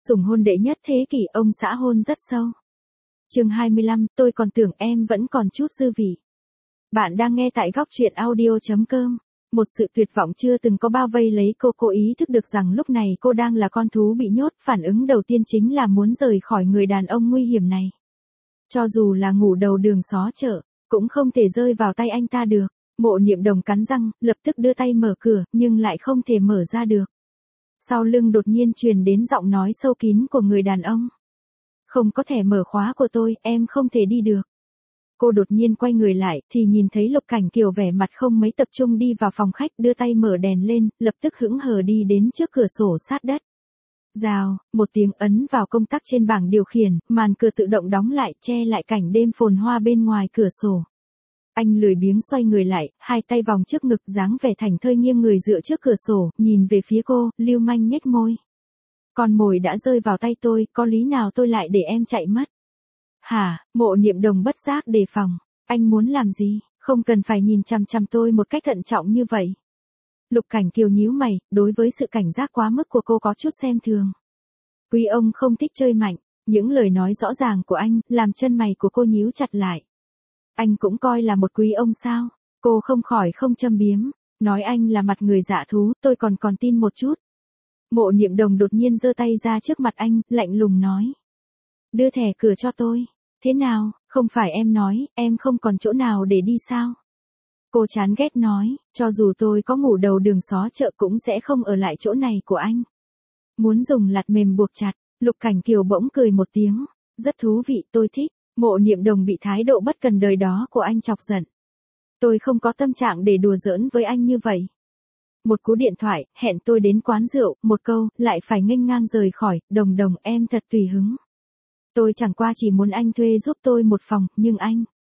Sủng hôn đệ nhất thế kỷ, ông xã hôn rất sâu. Chương 25, tôi còn tưởng em vẫn còn chút dư vị. Bạn đang nghe tại góc truyện audio.com. Một sự tuyệt vọng chưa từng có bao vây lấy cô ý thức được rằng lúc này cô đang là con thú bị nhốt, phản ứng đầu tiên chính là muốn rời khỏi người đàn ông nguy hiểm này. Cho dù là ngủ đầu đường xó chợ, cũng không thể rơi vào tay anh ta được. Mộ Niệm Đồng cắn răng, lập tức đưa tay mở cửa, nhưng lại không thể mở ra được. Sau lưng đột nhiên truyền đến giọng nói sâu kín của người đàn ông. Không có thẻ mở khóa của tôi, em không thể đi được. Cô đột nhiên quay người lại, thì nhìn thấy Lục Cảnh Kiều vẻ mặt không mấy tập trung đi vào phòng khách, đưa tay mở đèn lên, lập tức hững hờ đi đến trước cửa sổ sát đất. Rào, một tiếng ấn vào công tắc trên bảng điều khiển, màn cửa tự động đóng lại, che lại cảnh đêm phồn hoa bên ngoài cửa sổ. Anh lười biếng xoay người lại, hai tay vòng trước ngực, dáng vẻ thảnh thơi nghiêng người dựa trước cửa sổ, nhìn về phía cô, lưu manh nhếch môi. Con mồi đã rơi vào tay tôi, có lý nào tôi lại để em chạy mất? Hả? Mộ Niệm Đồng bất giác đề phòng. Anh muốn làm gì? Không cần phải nhìn chằm chằm tôi một cách thận trọng như vậy. Lục Cảnh Kiều nhíu mày, đối với sự cảnh giác quá mức của cô có chút xem thường. Quý ông không thích chơi mạnh, những lời nói rõ ràng của anh, làm chân mày của cô nhíu chặt lại. Anh cũng coi là một quý ông sao? Cô không khỏi không châm biếm. Nói anh là mặt người dạ thú, tôi còn tin một chút. Mộ Niệm Đồng đột nhiên giơ tay ra trước mặt anh, lạnh lùng nói. Đưa thẻ cửa cho tôi. Thế nào, không phải em nói, em không còn chỗ nào để đi sao? Cô chán ghét nói, cho dù tôi có ngủ đầu đường xó chợ cũng sẽ không ở lại chỗ này của anh. Muốn dùng lạt mềm buộc chặt, Lục Cảnh Kiều bỗng cười một tiếng. Rất thú vị, tôi thích. Mộ Niệm Đồng bị thái độ bất cần đời đó của anh chọc giận. Tôi không có tâm trạng để đùa giỡn với anh như vậy. Một cú điện thoại, hẹn tôi đến quán rượu, một câu, lại phải nghênh ngang rời khỏi, Đồng Đồng em thật tùy hứng. Tôi chẳng qua chỉ muốn anh thuê giúp tôi một phòng, nhưng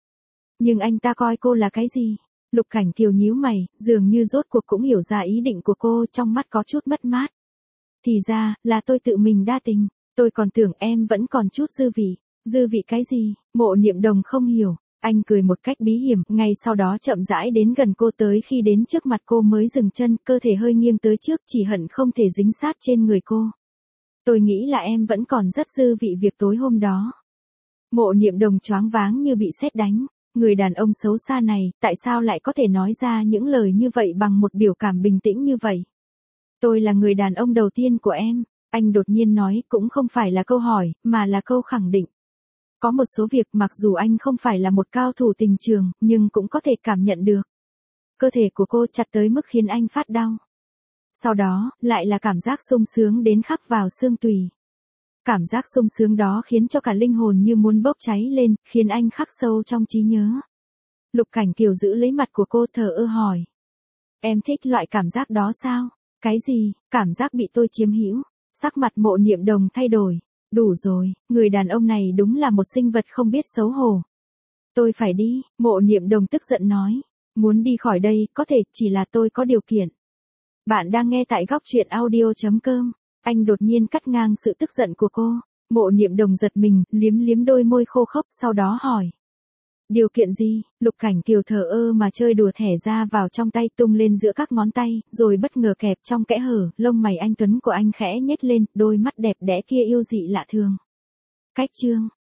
anh ta coi cô là cái gì? Lục Cảnh Kiều nhíu mày, dường như rốt cuộc cũng hiểu ra ý định của cô, trong mắt có chút mất mát. Thì ra, là tôi tự mình đa tình, tôi còn tưởng em vẫn còn chút dư vị. Dư vị cái gì? Mộ Niệm Đồng không hiểu. Anh cười một cách bí hiểm, ngay sau đó chậm rãi đến gần cô, tới khi đến trước mặt cô mới dừng chân, cơ thể hơi nghiêng tới trước, chỉ hận không thể dính sát trên người cô. Tôi nghĩ là em vẫn còn rất dư vị việc tối hôm đó. Mộ Niệm Đồng choáng váng như bị sét đánh. Người đàn ông xấu xa này, tại sao lại có thể nói ra những lời như vậy bằng một biểu cảm bình tĩnh như vậy? Tôi là người đàn ông đầu tiên của em. Anh đột nhiên nói, cũng không phải là câu hỏi, mà là câu khẳng định. Có một số việc mặc dù anh không phải là một cao thủ tình trường, nhưng cũng có thể cảm nhận được. Cơ thể của cô chặt tới mức khiến anh phát đau. Sau đó, lại là cảm giác sung sướng đến khắc vào xương tủy. Cảm giác sung sướng đó khiến cho cả linh hồn như muốn bốc cháy lên, khiến anh khắc sâu trong trí nhớ. Lục Cảnh Kiều giữ lấy mặt của cô, thờ ơ hỏi. Em thích loại cảm giác đó sao? Cái gì? Cảm giác bị tôi chiếm hữu. Sắc mặt Mộ Niệm Đồng thay đổi. Đủ rồi, người đàn ông này đúng là một sinh vật không biết xấu hổ. Tôi phải đi, Mộ Niệm Đồng tức giận nói. Muốn đi khỏi đây, có thể, chỉ là tôi có điều kiện. Bạn đang nghe tại góc truyện audio.com. Anh đột nhiên cắt ngang sự tức giận của cô. Mộ Niệm Đồng giật mình, liếm đôi môi khô khốc, sau đó hỏi. Điều kiện gì? Lục Cảnh Kiều thờ ơ mà chơi đùa thẻ ra vào trong tay, tung lên giữa các ngón tay, rồi bất ngờ kẹp trong kẽ hở, lông mày anh tuấn của anh khẽ nhếch lên, đôi mắt đẹp đẽ kia yêu dị lạ thường. Cách chương